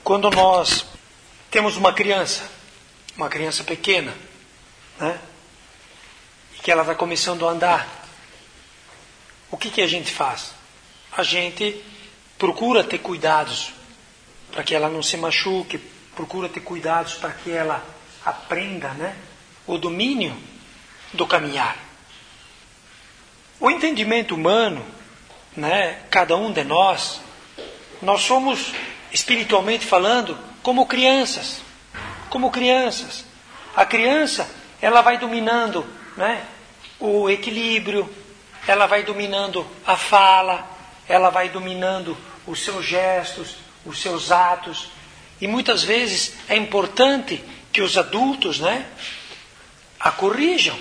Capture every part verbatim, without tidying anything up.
quando nós temos uma criança, uma criança pequena, né? E que ela está começando a andar, o que, que a gente faz? A gente procura ter cuidados para que ela não se machuque, procura ter cuidados para que ela aprenda, né, o domínio do caminhar. O entendimento humano, né, cada um de nós, nós somos, espiritualmente falando, como crianças. Como crianças. A criança, ela vai dominando, né, o equilíbrio, ela vai dominando a fala, ela vai dominando os seus gestos, os seus atos. E muitas vezes é importante que os adultos, né, a corrijam.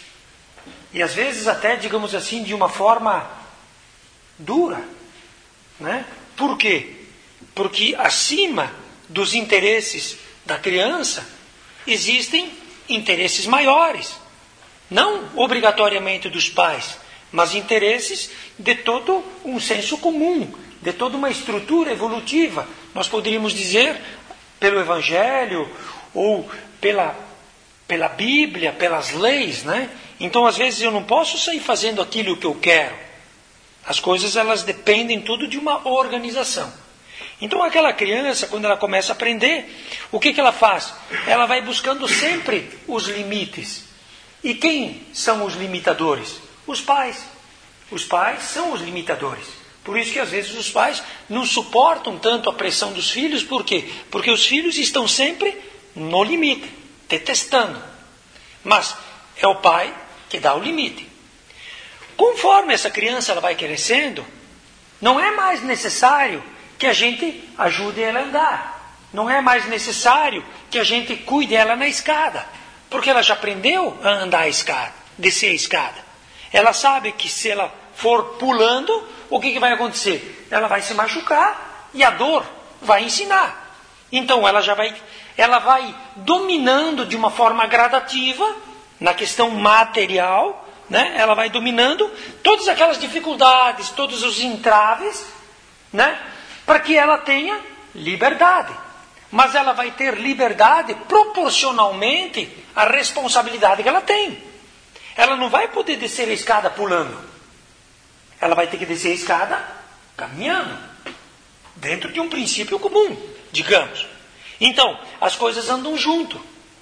E às vezes até, digamos assim, de uma forma dura, né? Por quê? Porque acima dos interesses da criança existem interesses maiores. Não obrigatoriamente dos pais, mas interesses de todo um senso comum, de toda uma estrutura evolutiva. Nós poderíamos dizer, pelo Evangelho, ou pela, pela Bíblia, pelas leis, né? Então, às vezes, eu não posso sair fazendo aquilo que eu quero. As coisas, elas dependem tudo de uma organização. Então, aquela criança, quando ela começa a aprender, o que, que ela faz? Ela vai buscando sempre os limites. E quem são os limitadores? Os pais. Os pais são os limitadores. Por isso que às vezes os pais não suportam tanto a pressão dos filhos. Por quê? Porque os filhos estão sempre no limite, detestando. Mas é o pai que dá o limite. Conforme essa criança ela vai crescendo, não é mais necessário que a gente ajude ela a andar. Não é mais necessário que a gente cuide ela na escada. Porque ela já aprendeu a andar a escada, descer a escada. Ela sabe que se ela for pulando, o que, que vai acontecer? Ela vai se machucar e a dor vai ensinar. Então ela já vai, ela vai dominando de uma forma gradativa, na questão material, né? Ela vai dominando todas aquelas dificuldades, todos os entraves, né? Para que ela tenha liberdade. Mas ela vai ter liberdade proporcionalmente à responsabilidade que ela tem. Ela não vai poder descer a escada pulando. Ela vai ter que descer a escada caminhando. Dentro de um princípio comum, digamos. Então, as coisas andam junto.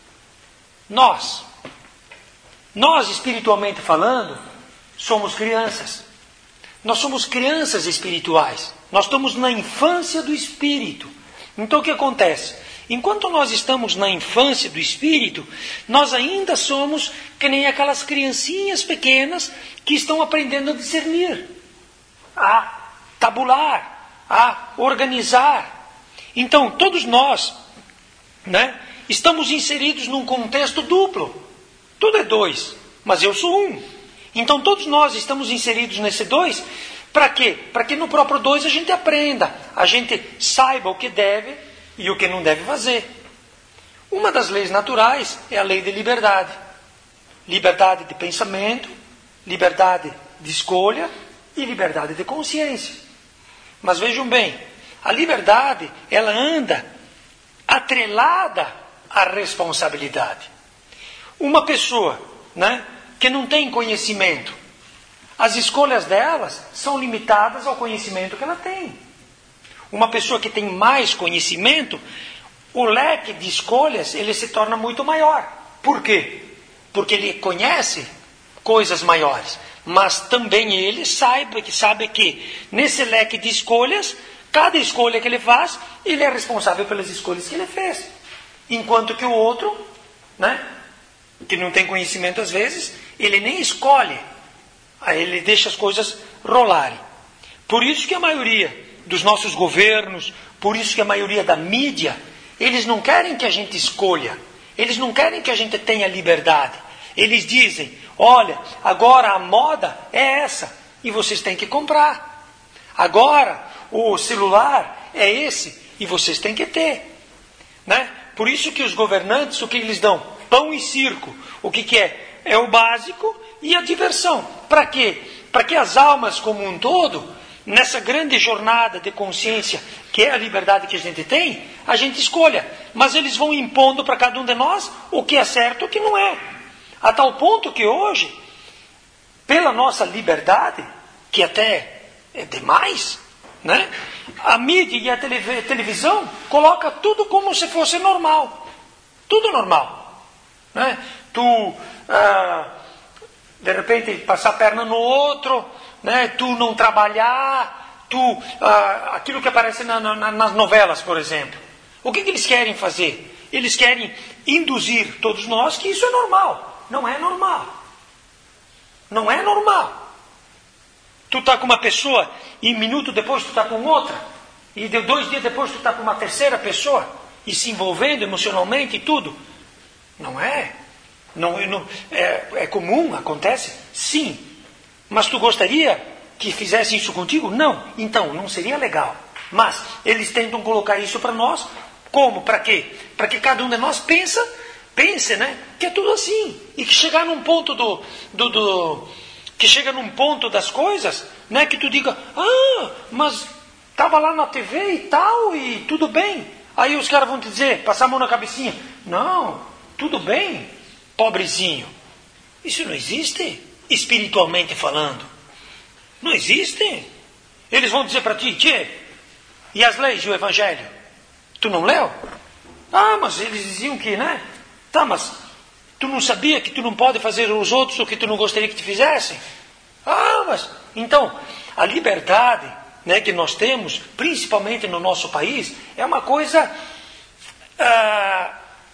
Nós, nós espiritualmente falando, somos crianças. Nós somos crianças espirituais. Nós estamos na infância do espírito. Então o que acontece? Enquanto nós estamos na infância do espírito, nós ainda somos que nem aquelas criancinhas pequenas que estão aprendendo a discernir, a tabular, a organizar. Então todos nós, né, estamos inseridos num contexto duplo. Tudo é dois, mas eu sou um. Então todos nós estamos inseridos nesse dois. Para quê? Para que no próprio dois a gente aprenda, a gente saiba o que deve e o que não deve fazer. Uma das leis naturais é a lei de liberdade. Liberdade de pensamento, liberdade de escolha e liberdade de consciência. Mas vejam bem, a liberdade, ela anda atrelada à responsabilidade. Uma pessoa, né, que não tem conhecimento, as escolhas delas são limitadas ao conhecimento que ela tem. Uma pessoa que tem mais conhecimento, o leque de escolhas ele se torna muito maior. Por quê? Porque ele conhece coisas maiores. Mas também ele sabe que, sabe que nesse leque de escolhas, cada escolha que ele faz, ele é responsável pelas escolhas que ele fez. Enquanto que o outro, né, que não tem conhecimento às vezes, ele nem escolhe. Aí ele deixa as coisas rolarem. Por isso que a maioria dos nossos governos, por isso que a maioria da mídia, eles não querem que a gente escolha. Eles não querem que a gente tenha liberdade. Eles dizem, olha, agora a moda é essa e vocês têm que comprar. Agora o celular é esse e vocês têm que ter. Né? Por isso que os governantes, o que eles dão? Pão e circo. O que, que é? É o básico e a diversão. Para quê? Para que as almas como um todo nessa grande jornada de consciência, que é a liberdade que a gente tem, a gente escolha. Mas eles vão impondo para cada um de nós o que é certo e o que não é. A tal ponto que hoje, pela nossa liberdade, que até é demais, né? A mídia e a televisão coloca tudo como se fosse normal. Tudo normal. Né? Tu, ah, de repente, passar a perna no outro, né? Tu não trabalhar, tu, ah, aquilo que aparece na, na, nas novelas, por exemplo. O que, que eles querem fazer? Eles querem induzir todos nós que isso é normal. Não é normal. Não é normal. Tu está com uma pessoa e um minuto depois tu está com outra. E de dois dias depois tu está com uma terceira pessoa. E se envolvendo emocionalmente e tudo. Não é. Não, não, é, é comum, acontece? Sim. Mas tu gostaria que fizessem isso contigo? Não. Então, não seria legal. Mas eles tentam colocar isso para nós. Como? Para quê? Para que cada um de nós pensa, pense, né? Que é tudo assim. E que chegar num ponto do... do, do que chega num ponto das coisas, né? Que tu diga, ah, mas estava lá na T V e tal, e tudo bem. Aí os caras vão te dizer, passar a mão na cabecinha. Não, tudo bem, pobrezinho. Isso não existe, espiritualmente falando. Não existe. Eles vão dizer para ti, tchê, e as leis do Evangelho? Tu não leu? Ah, mas eles diziam que, né? Tá, mas tu não sabia que tu não pode fazer aos outros o que tu não gostaria que te fizessem? Ah, mas... Então, a liberdade, né, que nós temos, principalmente no nosso país, é uma coisa ah,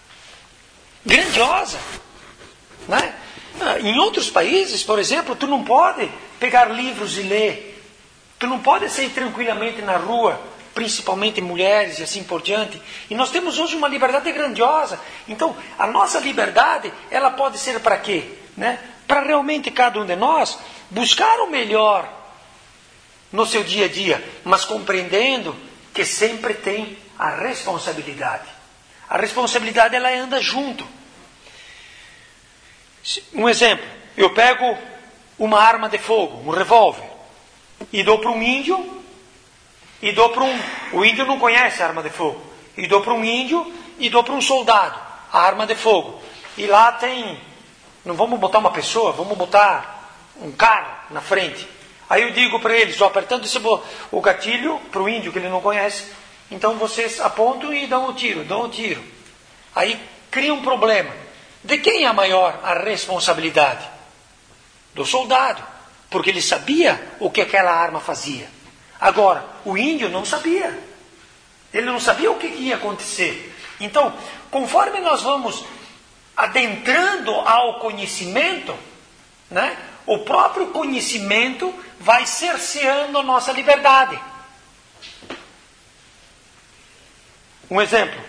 grandiosa. Né? Ah, em outros países, por exemplo, tu não pode pegar livros e ler. Tu não pode sair tranquilamente na rua, principalmente mulheres e assim por diante. E nós temos hoje uma liberdade grandiosa. Então, a nossa liberdade, ela pode ser para quê? Né? Para realmente cada um de nós buscar o melhor no seu dia a dia, mas compreendendo que sempre tem a responsabilidade. A responsabilidade, ela anda junto. Um exemplo, eu pego uma arma de fogo, um revólver, e dou para um índio, e dou para um... O índio não conhece a arma de fogo. E dou para um índio, e dou para um soldado a arma de fogo. E lá tem... Não vamos botar uma pessoa, vamos botar um carro na frente. Aí eu digo para eles, ó, apertando esse bo... o gatilho, para o índio que ele não conhece, então vocês apontam e dão o tiro, dão o tiro. Aí cria um problema. De quem é maior a responsabilidade? Do soldado. Porque ele sabia o que aquela arma fazia. Agora, o índio não sabia. Ele não sabia o que ia acontecer. Então, conforme nós vamos adentrando ao conhecimento, né, o próprio conhecimento vai cerceando a nossa liberdade. Um exemplo.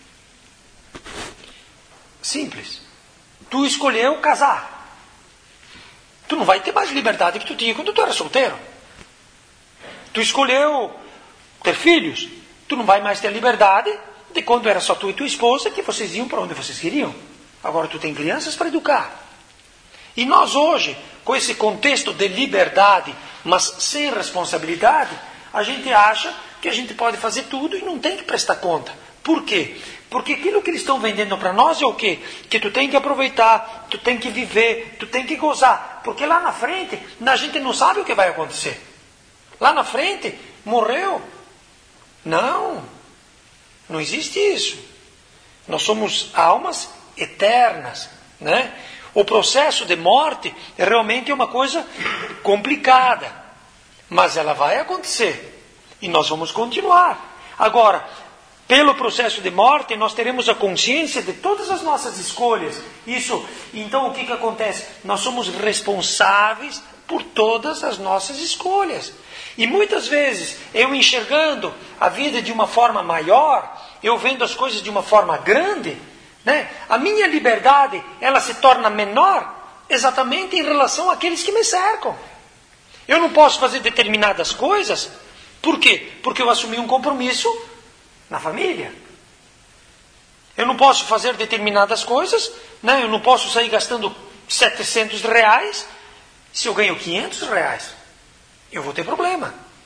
Simples. Tu escolheu casar. Tu não vai ter mais liberdade que tu tinha quando tu era solteiro. Tu escolheu ter filhos. Tu não vai mais ter a liberdade de quando era só tu e tua esposa, que vocês iam para onde vocês queriam. Agora tu tem crianças para educar. E nós hoje, com esse contexto de liberdade, mas sem responsabilidade, a gente acha que a gente pode fazer tudo e não tem que prestar conta. Por quê? Porque aquilo que eles estão vendendo para nós é o quê? Que tu tem que aproveitar, tu tem que viver, tu tem que gozar. Porque lá na frente, a gente não sabe o que vai acontecer. Lá na frente, morreu. Não, não existe isso. Nós somos almas eternas, né? O processo de morte é realmente uma coisa complicada, mas ela vai acontecer e nós vamos continuar. Agora, pelo processo de morte, nós teremos a consciência de todas as nossas escolhas. Isso, então o que que acontece? Nós somos responsáveis por todas as nossas escolhas. E muitas vezes, eu enxergando a vida de uma forma maior, eu vendo as coisas de uma forma grande, né? A minha liberdade, ela se torna menor exatamente em relação àqueles que me cercam. Eu não posso fazer determinadas coisas, por quê? Porque eu assumi um compromisso na família. Eu não posso fazer determinadas coisas, né? Eu não posso sair gastando setecentos reais se eu ganho quinhentos reais. Eu vou ter problema.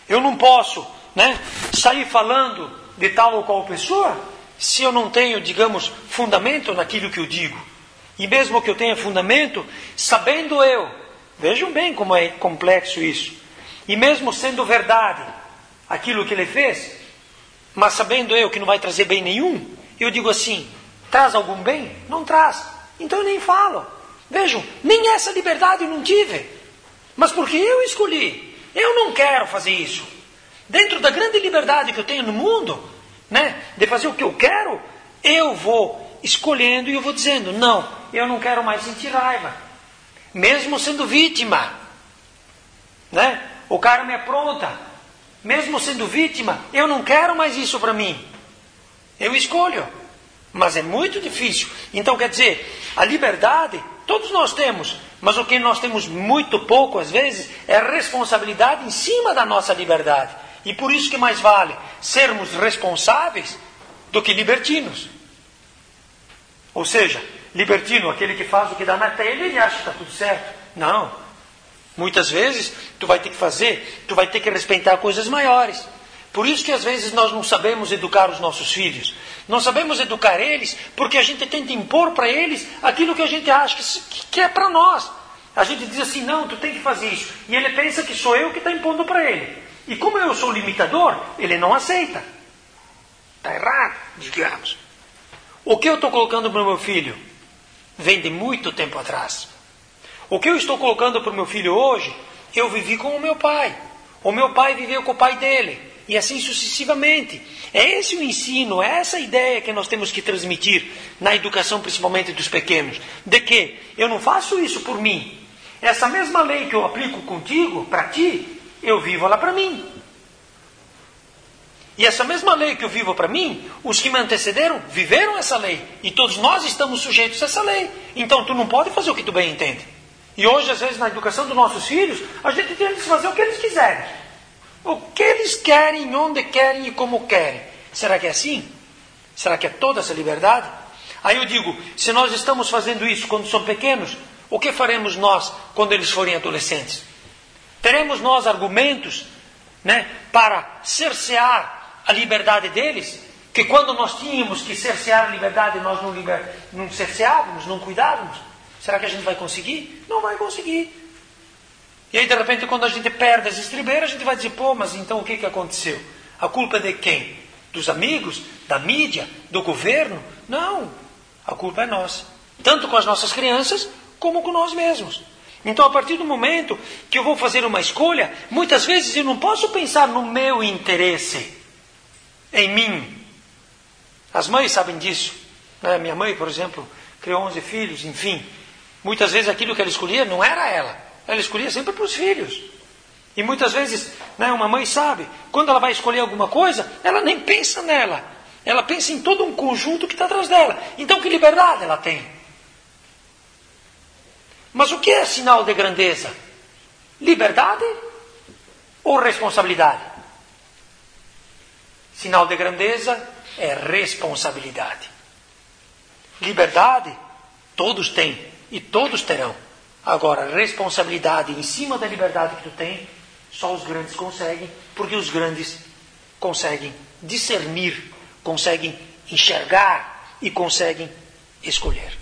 Eu não posso, né, sair falando de tal ou qual pessoa se eu não tenho, digamos, fundamento naquilo que eu digo. E mesmo que eu tenha fundamento, sabendo eu, vejam bem como é complexo isso, e mesmo sendo verdade aquilo que ele fez, mas sabendo eu que não vai trazer bem nenhum, eu digo assim, traz algum bem? Não traz. Então eu nem falo. Vejam, nem essa liberdade eu não tive. Mas porque eu escolhi. Eu não quero fazer isso. Dentro da grande liberdade que eu tenho no mundo, né, de fazer o que eu quero, eu vou escolhendo e eu vou dizendo, não, eu não quero mais sentir raiva. Mesmo sendo vítima. Né? O cara me apronta. Mesmo sendo vítima, eu não quero mais isso para mim. Eu escolho. Mas é muito difícil. Então, quer dizer, a liberdade, todos nós temos. Mas o que nós temos muito pouco, às vezes, é a responsabilidade em cima da nossa liberdade. E por isso que mais vale sermos responsáveis do que libertinos. Ou seja, libertino, aquele que faz o que dá na telha e acha que está tudo certo. Não. Muitas vezes, tu vai ter que fazer, tu vai ter que respeitar coisas maiores. Por isso que às vezes nós não sabemos educar os nossos filhos. Não sabemos educar eles porque a gente tenta impor para eles aquilo que a gente acha que, que é para nós. A gente diz assim, não, tu tem que fazer isso. E ele pensa que sou eu que está impondo para ele. E como eu sou limitador, ele não aceita. Está errado, digamos. O que eu estou colocando para o meu filho vem de muito tempo atrás. O que eu estou colocando para o meu filho hoje, eu vivi com o meu pai. O meu pai viveu com o pai dele. E assim sucessivamente. É esse o ensino, é essa a ideia que nós temos que transmitir na educação, principalmente dos pequenos. De que eu não faço isso por mim. Essa mesma lei que eu aplico contigo, para ti, eu vivo ela para mim. E essa mesma lei que eu vivo para mim, os que me antecederam viveram essa lei. E todos nós estamos sujeitos a essa lei. Então tu não pode fazer o que tu bem entende. E hoje, às vezes, na educação dos nossos filhos, a gente tem que fazer o que eles quiserem. O que eles querem, onde querem e como querem. Será que é assim? Será que é toda essa liberdade? Aí eu digo, se nós estamos fazendo isso quando são pequenos, o que faremos nós quando eles forem adolescentes? Teremos nós argumentos, né, para cercear a liberdade deles? Que quando nós tínhamos que cercear a liberdade, nós não, liber... não cerceávamos, não cuidávamos? Será que a gente vai conseguir? Não vai conseguir. E aí, de repente, quando a gente perde as estribeiras, a gente vai dizer, pô, mas então o que, que aconteceu? A culpa é de quem? Dos amigos? Da mídia? Do governo? Não. A culpa é nossa. Tanto com as nossas crianças, como com nós mesmos. Então, a partir do momento que eu vou fazer uma escolha, muitas vezes eu não posso pensar no meu interesse, em mim. As mães sabem disso. Né? Minha mãe, por exemplo, criou onze filhos, enfim. Muitas vezes aquilo que ela escolhia não era ela. Ela escolhia sempre para os filhos. E muitas vezes, né, uma mãe sabe, quando ela vai escolher alguma coisa, ela nem pensa nela. Ela pensa em todo um conjunto que está atrás dela. Então, que liberdade ela tem? Mas o que é sinal de grandeza? Liberdade ou responsabilidade? Sinal de grandeza é responsabilidade. Liberdade, todos têm e todos terão. Agora, responsabilidade em cima da liberdade que tu tem, só os grandes conseguem, porque os grandes conseguem discernir, conseguem enxergar e conseguem escolher.